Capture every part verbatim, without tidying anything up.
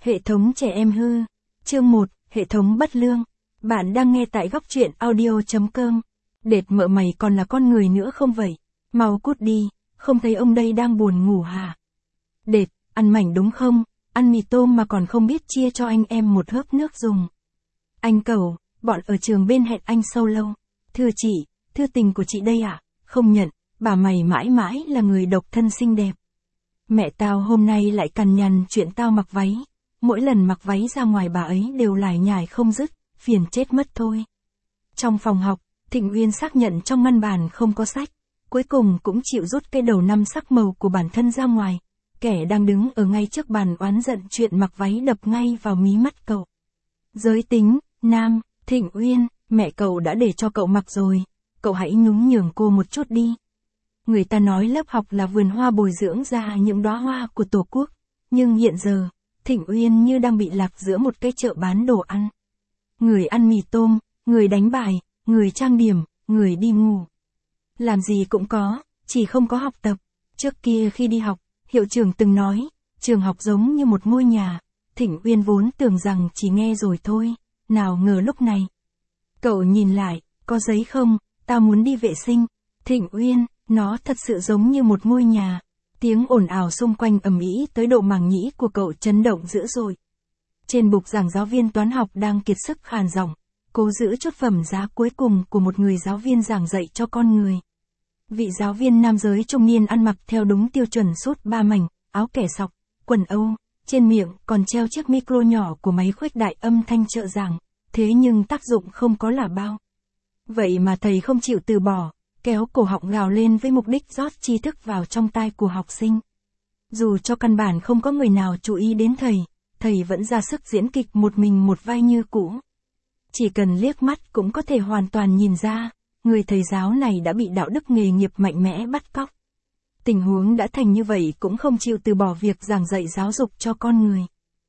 Hệ thống trẻ em hư. Chương một, hệ thống bất lương. Bạn đang nghe tại góc truyện audio chấm com. Đệt mợ mày còn là con người nữa không vậy? Mau cút đi, không thấy ông đây đang buồn ngủ hả? Đệt, ăn mảnh đúng không? Ăn mì tôm mà còn không biết chia cho anh em một hớp nước dùng. Anh Cẩu, bọn ở trường bên hẹn anh sâu lâu. Thưa chị, thư tình của chị đây ạ. À? Không nhận, bà mày mãi mãi là người độc thân xinh đẹp. Mẹ tao hôm nay lại cằn nhằn chuyện tao mặc váy. Mỗi lần mặc váy ra ngoài bà ấy đều lải nhải không dứt, phiền chết mất thôi. Trong phòng học, Thịnh Uyên xác nhận trong ngăn bàn không có sách. Cuối cùng cũng chịu rút cái đầu năm sắc màu của bản thân ra ngoài. Kẻ đang đứng ở ngay trước bàn oán giận chuyện mặc váy đập ngay vào mí mắt cậu. Giới tính, nam, Thịnh Uyên, mẹ cậu đã để cho cậu mặc rồi. Cậu hãy nhún nhường cô một chút đi. Người ta nói lớp học là vườn hoa bồi dưỡng ra những đóa hoa của Tổ quốc. Nhưng hiện giờ, Thịnh Uyên như đang bị lạc giữa một cái chợ bán đồ ăn. Người ăn mì tôm, người đánh bài, người trang điểm, người đi ngủ. Làm gì cũng có, chỉ không có học tập. Trước kia khi đi học, hiệu trưởng từng nói, trường học giống như một ngôi nhà. Thịnh Uyên vốn tưởng rằng chỉ nghe rồi thôi, nào ngờ lúc này. Cậu nhìn lại, có giấy không, tao muốn đi vệ sinh. Thịnh Uyên, nó thật sự giống như một ngôi nhà. Tiếng ồn ào xung quanh ầm ĩ tới độ màng nhĩ của cậu chấn động dữ dội. Trên bục giảng giáo viên toán học đang kiệt sức khàn giọng, cố giữ chút phẩm giá cuối cùng của một người giáo viên giảng dạy cho con người. Vị giáo viên nam giới trung niên ăn mặc theo đúng tiêu chuẩn sút ba mảnh, áo kẻ sọc, quần Âu, trên miệng còn treo chiếc micro nhỏ của máy khuếch đại âm thanh trợ giảng, thế nhưng tác dụng không có là bao. Vậy mà thầy không chịu từ bỏ, kéo cổ họng gào lên với mục đích rót tri thức vào trong tai của học sinh. Dù cho căn bản không có người nào chú ý đến thầy, thầy vẫn ra sức diễn kịch một mình một vai như cũ. Chỉ cần liếc mắt cũng có thể hoàn toàn nhìn ra, người thầy giáo này đã bị đạo đức nghề nghiệp mạnh mẽ bắt cóc. Tình huống đã thành như vậy cũng không chịu từ bỏ việc giảng dạy giáo dục cho con người.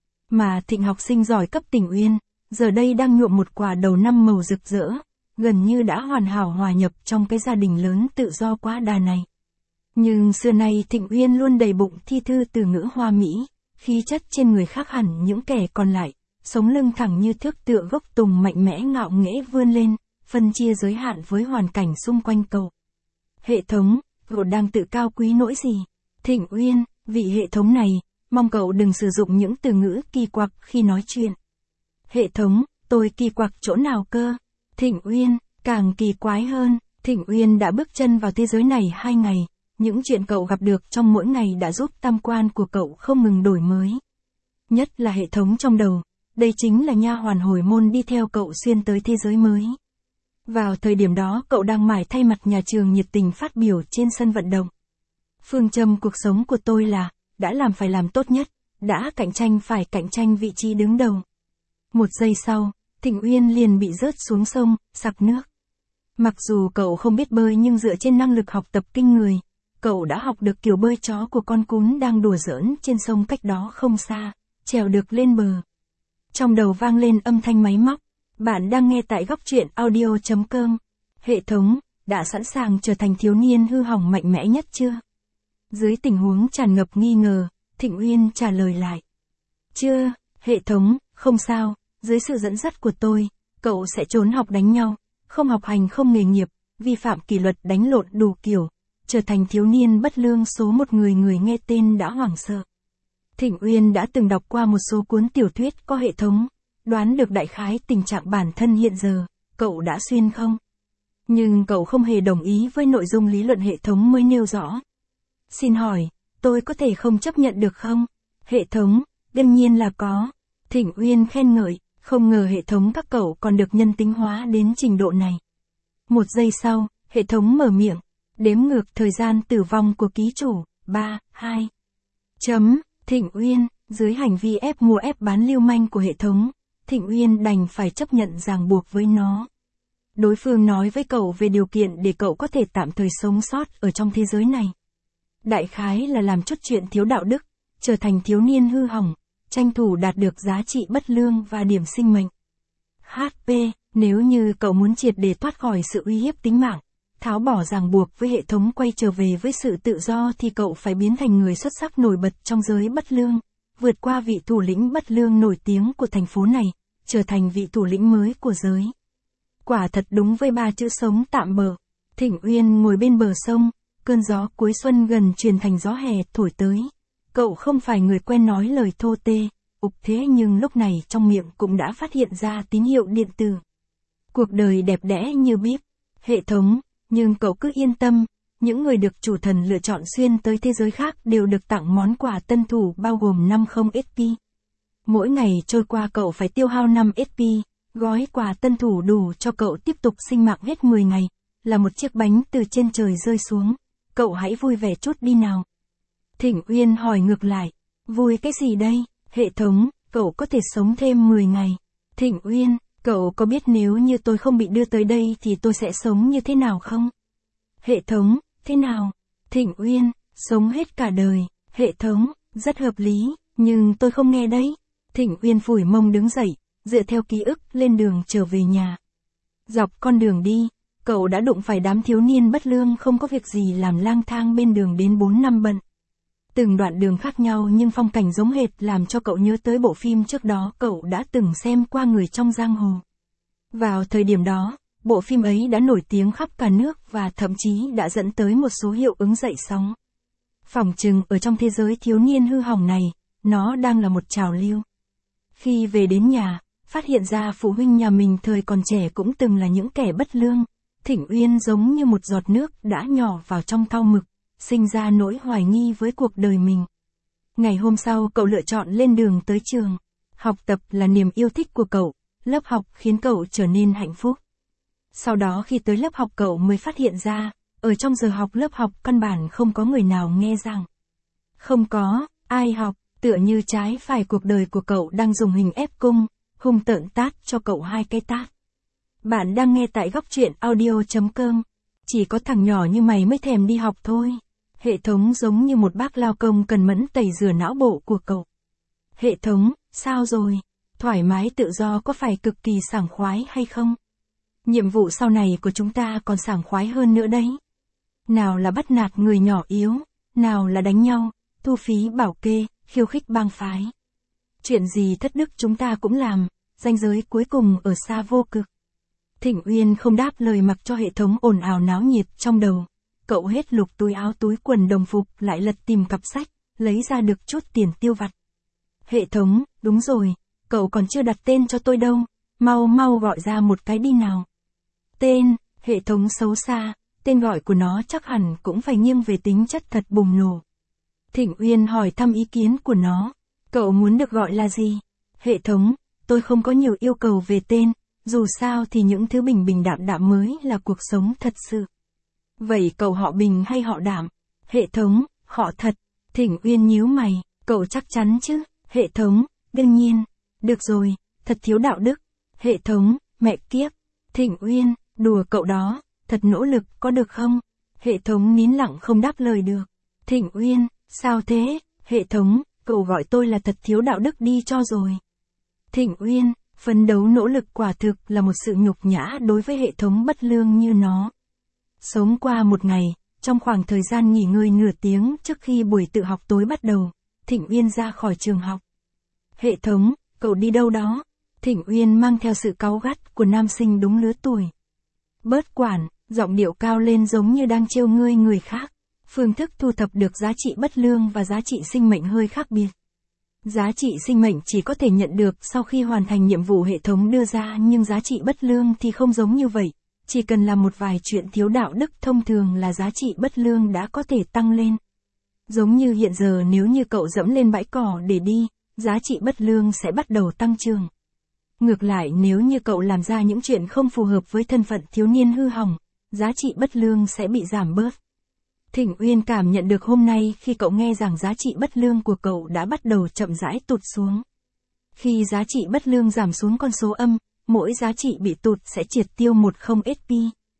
Mà Thịnh học sinh giỏi cấp Tình Uyên, giờ đây đang nhuộm một quả đầu năm màu rực rỡ, gần như đã hoàn hảo hòa nhập trong cái gia đình lớn tự do quá đà này. Nhưng xưa nay Thịnh Uyên luôn đầy bụng thi thư từ ngữ hoa mỹ, khí chất trên người khác hẳn những kẻ còn lại, sống lưng thẳng như thước tựa gốc tùng mạnh mẽ ngạo nghễ vươn lên, phân chia giới hạn với hoàn cảnh xung quanh cậu. Hệ thống, cậu đang tự cao quý nỗi gì? Thịnh Uyên, vị hệ thống này, mong cậu đừng sử dụng những từ ngữ kỳ quặc khi nói chuyện. Hệ thống, tôi kỳ quặc chỗ nào cơ? Thịnh Uyên, càng kỳ quái hơn, Thịnh Uyên đã bước chân vào thế giới này hai ngày, những chuyện cậu gặp được trong mỗi ngày đã giúp tam quan của cậu không ngừng đổi mới. Nhất là hệ thống trong đầu, đây chính là nha hoàn hồi môn đi theo cậu xuyên tới thế giới mới. Vào thời điểm đó cậu đang mải thay mặt nhà trường nhiệt tình phát biểu trên sân vận động. Phương châm cuộc sống của tôi là, đã làm phải làm tốt nhất, đã cạnh tranh phải cạnh tranh vị trí đứng đầu. Một giây sau, Thịnh Uyên liền bị rớt xuống sông, sặc nước. Mặc dù cậu không biết bơi nhưng dựa trên năng lực học tập kinh người, cậu đã học được kiểu bơi chó của con cún đang đùa giỡn trên sông cách đó không xa, trèo được lên bờ. Trong đầu vang lên âm thanh máy móc. Bạn đang nghe tại góc truyện audio chấm com. Hệ thống, đã sẵn sàng trở thành thiếu niên hư hỏng mạnh mẽ nhất chưa? Dưới tình huống tràn ngập nghi ngờ, Thịnh Uyên trả lời lại. Chưa, hệ thống, không sao, dưới sự dẫn dắt của tôi, cậu sẽ trốn học đánh nhau, không học hành không nghề nghiệp, vi phạm kỷ luật đánh lộn đủ kiểu, trở thành thiếu niên bất lương số một người người nghe tên đã hoảng sợ. Thịnh Uyên đã từng đọc qua một số cuốn tiểu thuyết có hệ thống, đoán được đại khái tình trạng bản thân hiện giờ, cậu đã xuyên không? Nhưng cậu không hề đồng ý với nội dung lý luận hệ thống mới nêu rõ. Xin hỏi, tôi có thể không chấp nhận được không? Hệ thống, đương nhiên là có. Thịnh Uyên khen ngợi, không ngờ hệ thống các cậu còn được nhân tính hóa đến trình độ này. Một giây sau, hệ thống mở miệng, đếm ngược thời gian tử vong của ký chủ, ba, hai. Chấm, Thịnh Uyên, dưới hành vi ép mua ép bán lưu manh của hệ thống, Thịnh Uyên đành phải chấp nhận ràng buộc với nó. Đối phương nói với cậu về điều kiện để cậu có thể tạm thời sống sót ở trong thế giới này. Đại khái là làm chút chuyện thiếu đạo đức, trở thành thiếu niên hư hỏng, tranh thủ đạt được giá trị bất lương và điểm sinh mệnh. hát pê, nếu như cậu muốn triệt để thoát khỏi sự uy hiếp tính mạng, tháo bỏ ràng buộc với hệ thống quay trở về với sự tự do thì cậu phải biến thành người xuất sắc nổi bật trong giới bất lương, vượt qua vị thủ lĩnh bất lương nổi tiếng của thành phố này, trở thành vị thủ lĩnh mới của giới. Quả thật đúng với ba chữ sống tạm bợ. Thịnh Uyên ngồi bên bờ sông, cơn gió cuối xuân gần truyền thành gió hè thổi tới. Cậu không phải người quen nói lời thô tê, ục thế nhưng lúc này trong miệng cũng đã phát hiện ra tín hiệu điện tử. Cuộc đời đẹp đẽ như bíp, hệ thống, nhưng cậu cứ yên tâm, những người được chủ thần lựa chọn xuyên tới thế giới khác đều được tặng món quà tân thủ bao gồm năm mươi ét pê. Mỗi ngày trôi qua cậu phải tiêu hao năm ét pê, gói quà tân thủ đủ cho cậu tiếp tục sinh mạng hết mười ngày, là một chiếc bánh từ trên trời rơi xuống. Cậu hãy vui vẻ chút đi nào. Thịnh Uyên hỏi ngược lại, vui cái gì đây, hệ thống, cậu có thể sống thêm mười ngày. Thịnh Uyên, cậu có biết nếu như tôi không bị đưa tới đây thì tôi sẽ sống như thế nào không? Hệ thống, thế nào? Thịnh Uyên, sống hết cả đời. Hệ thống, rất hợp lý, nhưng tôi không nghe đấy. Thịnh Uyên phủi mông đứng dậy, dựa theo ký ức lên đường trở về nhà. Dọc con đường đi, cậu đã đụng phải đám thiếu niên bất lương không có việc gì làm lang thang bên đường đến bốn năm bận. Từng đoạn đường khác nhau nhưng phong cảnh giống hệt làm cho cậu nhớ tới bộ phim trước đó cậu đã từng xem qua Người trong giang hồ. Vào thời điểm đó, bộ phim ấy đã nổi tiếng khắp cả nước và thậm chí đã dẫn tới một số hiệu ứng dậy sóng. Phỏng chừng ở trong thế giới thiếu niên hư hỏng này, nó đang là một trào lưu. Khi về đến nhà, phát hiện ra phụ huynh nhà mình thời còn trẻ cũng từng là những kẻ bất lương, Thịnh Uyên giống như một giọt nước đã nhỏ vào trong thau mực, sinh ra nỗi hoài nghi với cuộc đời mình. Ngày hôm sau cậu lựa chọn lên đường tới trường. Học tập là niềm yêu thích của cậu, lớp học khiến cậu trở nên hạnh phúc. Sau đó khi tới lớp học cậu mới phát hiện ra, ở trong giờ học lớp học căn bản không có người nào nghe giảng. Không có ai học, tựa như trái phải cuộc đời của cậu đang dùng hình ép cung, hung tợn tát cho cậu hai cái tát. Bạn đang nghe tại góc truyện audio chấm com. Chỉ có thằng nhỏ như mày mới thèm đi học thôi. Hệ thống giống như một bác lao công cần mẫn tẩy rửa não bộ của cậu. Hệ thống, sao rồi? Thoải mái tự do có phải cực kỳ sảng khoái hay không? Nhiệm vụ sau này của chúng ta còn sảng khoái hơn nữa đấy. Nào là bắt nạt người nhỏ yếu, nào là đánh nhau, thu phí bảo kê, khiêu khích bang phái. Chuyện gì thất đức chúng ta cũng làm, ranh giới cuối cùng ở xa vô cực. Thịnh Uyên không đáp lời mặc cho hệ thống ồn ào náo nhiệt trong đầu. Cậu hết lục túi áo túi quần đồng phục lại lật tìm cặp sách, lấy ra được chút tiền tiêu vặt. Hệ thống, đúng rồi, cậu còn chưa đặt tên cho tôi đâu, mau mau gọi ra một cái đi nào. Tên, hệ thống xấu xa, tên gọi của nó chắc hẳn cũng phải nghiêng về tính chất thật bùng nổ. Thịnh Uyên hỏi thăm ý kiến của nó, cậu muốn được gọi là gì? Hệ thống, tôi không có nhiều yêu cầu về tên, dù sao thì những thứ bình bình đạm đạm mới là cuộc sống thật sự. Vậy cậu họ Bình hay họ Đạm? Hệ thống, họ Thật. Thịnh Uyên nhíu mày, cậu chắc chắn chứ? Hệ thống, đương nhiên. Được rồi, thật thiếu đạo đức. Hệ thống, mẹ kiếp. Thịnh Uyên, đùa cậu đó, thật nỗ lực có được không? Hệ thống nín lặng không đáp lời được. Thịnh Uyên, sao thế? Hệ thống, cậu gọi tôi là thật thiếu đạo đức đi cho rồi. Thịnh Uyên, phấn đấu nỗ lực quả thực là một sự nhục nhã đối với hệ thống bất lương như nó. Sống qua một ngày, trong khoảng thời gian nghỉ ngơi nửa tiếng trước khi buổi tự học tối bắt đầu, Thịnh Uyên ra khỏi trường học. Hệ thống, cậu đi đâu đó? Thịnh Uyên mang theo sự cáu gắt của nam sinh đúng lứa tuổi. Bớt quản, giọng điệu cao lên giống như đang trêu ngươi người khác. Phương thức thu thập được giá trị bất lương và giá trị sinh mệnh hơi khác biệt. Giá trị sinh mệnh chỉ có thể nhận được sau khi hoàn thành nhiệm vụ hệ thống đưa ra, nhưng giá trị bất lương thì không giống như vậy. Chỉ cần làm một vài chuyện thiếu đạo đức thông thường là giá trị bất lương đã có thể tăng lên. Giống như hiện giờ nếu như cậu dẫm lên bãi cỏ để đi, giá trị bất lương sẽ bắt đầu tăng trưởng. Ngược lại nếu như cậu làm ra những chuyện không phù hợp với thân phận thiếu niên hư hỏng, giá trị bất lương sẽ bị giảm bớt. Thịnh Uyên cảm nhận được hôm nay khi cậu nghe rằng giá trị bất lương của cậu đã bắt đầu chậm rãi tụt xuống. Khi giá trị bất lương giảm xuống con số âm, mỗi giá trị bị tụt sẽ triệt tiêu một không ét pê.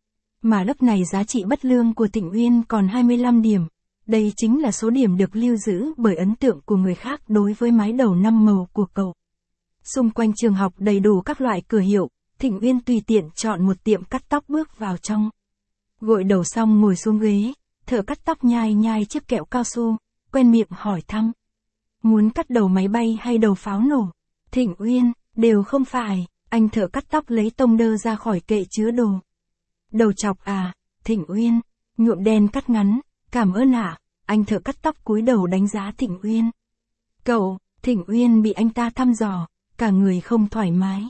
Mà lúc này giá trị bất lương của Thịnh Uyên còn hai mươi lăm điểm. Đây chính là số điểm được lưu giữ bởi ấn tượng của người khác đối với mái đầu năm màu của cậu. Xung quanh trường học đầy đủ các loại cửa hiệu, Thịnh Uyên tùy tiện chọn một tiệm cắt tóc bước vào trong. Gội đầu xong ngồi xuống ghế, thợ cắt tóc nhai nhai chiếc kẹo cao su, quen miệng hỏi thăm. Muốn cắt đầu máy bay hay đầu pháo nổ? Thịnh Uyên, đều không phải, anh thợ cắt tóc lấy tông đơ ra khỏi kệ chứa đồ. Đầu chọc à, Thịnh Uyên, nhuộm đen cắt ngắn, cảm ơn ạ, anh thợ cắt tóc cúi đầu đánh giá Thịnh Uyên. Cậu, Thịnh Uyên bị anh ta thăm dò, cả người không thoải mái.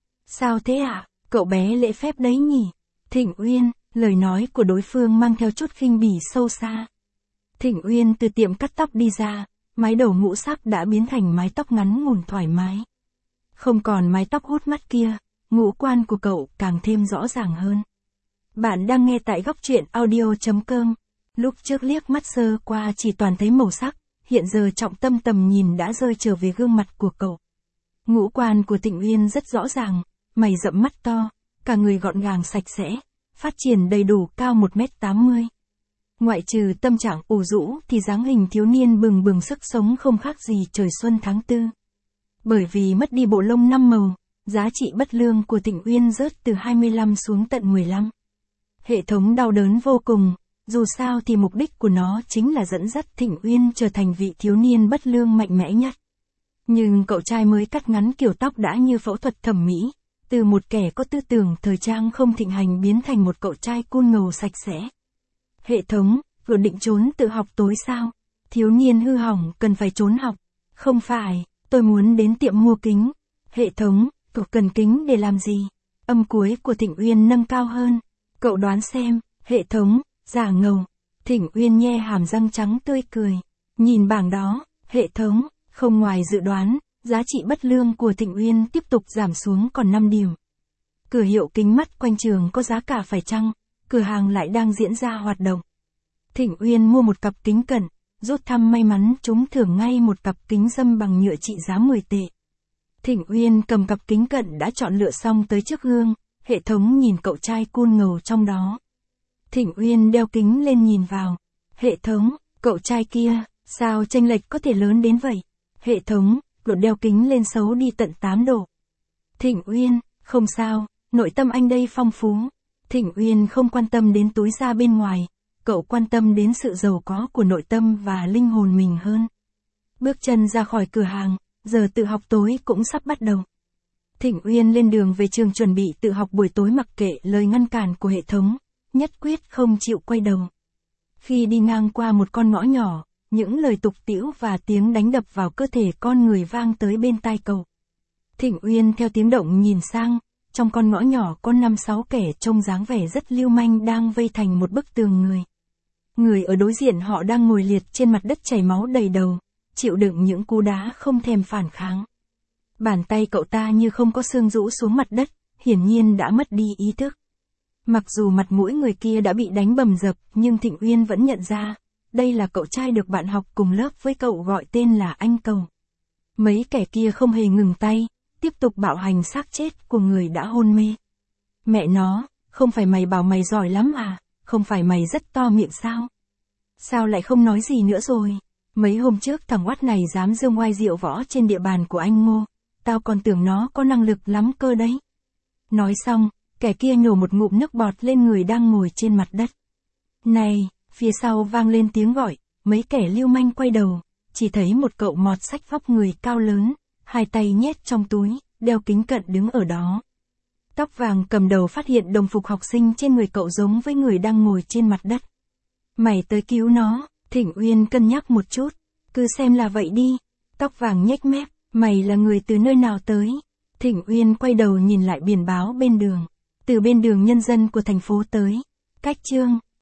Sao thế ạ, cậu bé lễ phép đấy nhỉ? Thịnh Uyên, lời nói của đối phương mang theo chút khinh bỉ sâu xa. Thịnh Uyên từ tiệm cắt tóc đi ra, mái đầu ngũ sắc đã biến thành mái tóc ngắn ngủn thoải mái. Không còn mái tóc hút mắt kia, ngũ quan của cậu càng thêm rõ ràng hơn. Bạn đang nghe tại góc truyện audio chấm com. Lúc trước liếc mắt sơ qua chỉ toàn thấy màu sắc, hiện giờ trọng tâm tầm nhìn đã rơi trở về gương mặt của cậu. Ngũ quan của Thịnh Uyên rất rõ ràng, mày rậm mắt to, cả người gọn gàng sạch sẽ, phát triển đầy đủ cao một mét tám mươi. Ngoại trừ tâm trạng ủ rũ thì dáng hình thiếu niên bừng bừng sức sống không khác gì trời xuân tháng tư. Bởi vì mất đi bộ lông năm màu, giá trị bất lương của Thịnh Uyên rớt từ hai mươi lăm xuống tận mười lăm. Hệ thống đau đớn vô cùng, dù sao thì mục đích của nó chính là dẫn dắt Thịnh Uyên trở thành vị thiếu niên bất lương mạnh mẽ nhất. Nhưng cậu trai mới cắt ngắn kiểu tóc đã như phẫu thuật thẩm mỹ, từ một kẻ có tư tưởng thời trang không thịnh hành biến thành một cậu trai cool ngầu sạch sẽ. Hệ thống, vừa định trốn tự học tối sao? Thiếu niên hư hỏng cần phải trốn học. Không phải, tôi muốn đến tiệm mua kính. Hệ thống, cậu cần kính để làm gì? Âm cuối của Thịnh Uyên nâng cao hơn. Cậu đoán xem, hệ thống, giả ngầu. Thịnh Uyên nhe hàm răng trắng tươi cười. Nhìn bảng đó, hệ thống, không ngoài dự đoán, giá trị bất lương của Thịnh Uyên tiếp tục giảm xuống còn năm điểm. Cửa hiệu kính mắt quanh trường có giá cả phải chăng? Cửa hàng lại đang diễn ra hoạt động. Thịnh Uyên mua một cặp kính cận, rút thăm may mắn trúng thưởng ngay một cặp kính râm bằng nhựa trị giá mười tệ. Thịnh Uyên cầm cặp kính cận đã chọn lựa xong tới trước gương, hệ thống nhìn cậu trai cool ngầu trong đó. Thịnh Uyên đeo kính lên nhìn vào. Hệ thống, cậu trai kia, sao chênh lệch có thể lớn đến vậy? Hệ thống, cậu đeo kính lên xấu đi tận tám độ. Thịnh Uyên, không sao, nội tâm anh đây phong phú. Thịnh Uyên không quan tâm đến túi da bên ngoài, cậu quan tâm đến sự giàu có của nội tâm và linh hồn mình hơn. Bước chân ra khỏi cửa hàng, giờ tự học tối cũng sắp bắt đầu. Thịnh Uyên lên đường về trường chuẩn bị tự học buổi tối mặc kệ lời ngăn cản của hệ thống, nhất quyết không chịu quay đầu. Khi đi ngang qua một con ngõ nhỏ, những lời tục tĩu và tiếng đánh đập vào cơ thể con người vang tới bên tai cậu. Thịnh Uyên theo tiếng động nhìn sang, trong con ngõ nhỏ có năm sáu kẻ trông dáng vẻ rất lưu manh đang vây thành một bức tường người. Người ở đối diện họ đang ngồi liệt trên mặt đất chảy máu đầy đầu, chịu đựng những cú đá không thèm phản kháng. Bàn tay cậu ta như không có xương rũ xuống mặt đất, hiển nhiên đã mất đi ý thức. Mặc dù mặt mũi người kia đã bị đánh bầm dập, nhưng Thịnh Uyên vẫn nhận ra, đây là cậu trai được bạn học cùng lớp với cậu gọi tên là anh Cầu. Mấy kẻ kia không hề ngừng tay, tiếp tục bạo hành xác chết của người đã hôn mê. Mẹ nó, không phải mày bảo mày giỏi lắm à, không phải mày rất to miệng sao? Sao lại không nói gì nữa rồi? Mấy hôm trước thằng oát này dám dương oai diệu võ trên địa bàn của anh Ngô, tao còn tưởng nó có năng lực lắm cơ đấy. Nói xong, kẻ kia nhổ một ngụm nước bọt lên người đang ngồi trên mặt đất. Này, phía sau vang lên tiếng gọi, mấy kẻ lưu manh quay đầu, chỉ thấy một cậu mọt sách vóc người cao lớn, hai tay nhét trong túi, đeo kính cận đứng ở đó. Tóc vàng cầm đầu phát hiện đồng phục học sinh trên người cậu giống với người đang ngồi trên mặt đất. Mày tới cứu nó, Thịnh Uyên cân nhắc một chút, cứ xem là vậy đi. Tóc vàng nhếch mép, mày là người từ nơi nào tới? Thịnh Uyên quay đầu nhìn lại biển báo bên đường, từ bên đường nhân dân của thành phố tới. Cách chương